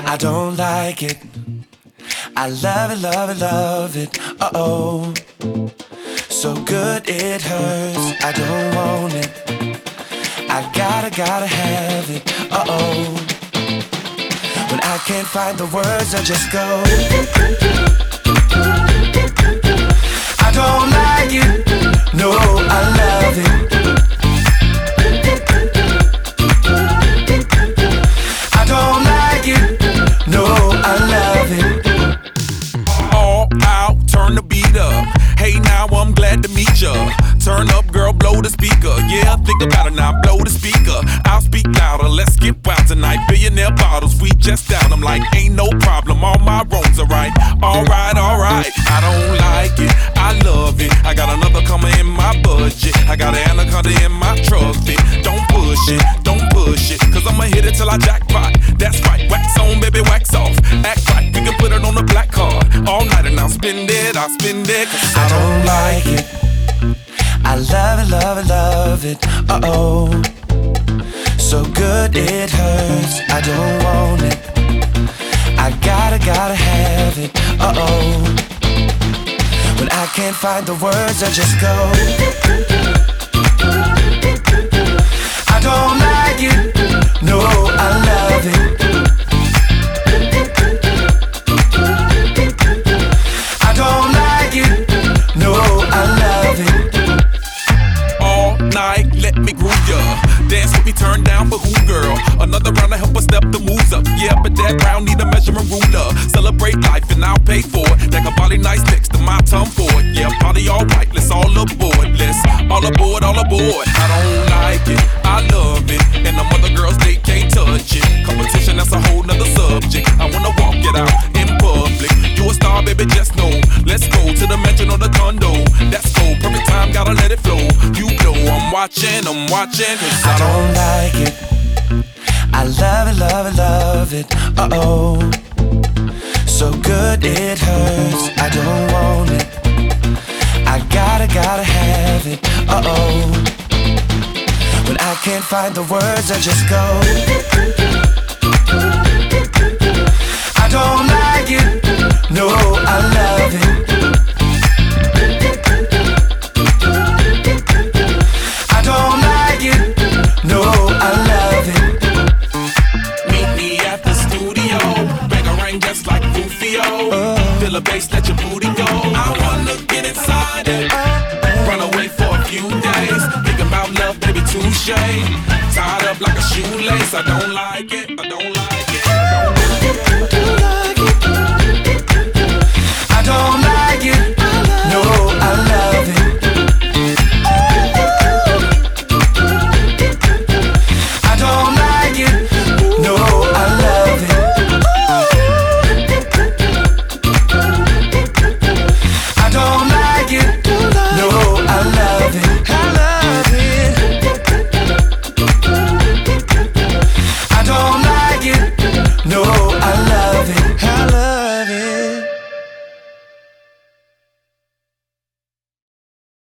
I don't like it. I love it, love it, love it. Uh-oh. So good it hurts. I don't want it. I gotta have it. Uh-oh. When I can't find the words, I just go. I don't like it. No, I love it. I don't like it. No, I love it. All out, turn the beat up. Hey, now I'm glad to meet ya. Turn up, girl, blow the speaker. Yeah, think about it now, blow the speaker. I'll speak louder, let's get wild tonight. Billionaire bottles, we just down. I'm like, ain't no problem, all my wrongs are right. Alright, alright, I don't like it, I love it. I got another coming in my budget. I got an anaconda in my truck fit. Don't push it, cause I'ma hit it till I jackpot. That's right, wax on, baby, wax off. Act right, we can put it on the black card. All night and I'll spend it, cause I don't like it. I love it, love it, love it. Uh-oh. So good it hurts. I don't want it. I gotta have it. Uh-oh. When I can't find the words, I just go. I don't like it. No, I love it. I don't like it. No, I love it. All night, let me groove ya. Dance with me, turn down for who, girl? Another round to help us step the moves up. Yeah, but that round need a measuring ruler. Celebrate life and I'll pay for it. That can body nice next to my tongue for it. Yeah, party all right, let's all aboard. Let's all aboard, all aboard. I don't like it, I love it. And the other girls, they can't touch it. Competition, that's a whole nother subject. I wanna walk it out in public. You a star, baby, just know. Let's go to the mansion or the condo. That's go, perfect time, gotta let it flow. You know I'm watching, cause I don't like it. I love it, love it, love it. Uh-oh. So good it hurts. I don't want it. I gotta have it. Uh-oh. When I can't find the words, I just go. I don't like it. No, I love it. I don't like it. No, I love it. meet me at the studio. Bang a ring just like Rufio. Feel a bass, let your booty go. I wanna get inside it. Run away for a few days. Thinking about love, baby, touche. Tied up like a shoelace. I don't like it. I don't like it. I don't like it.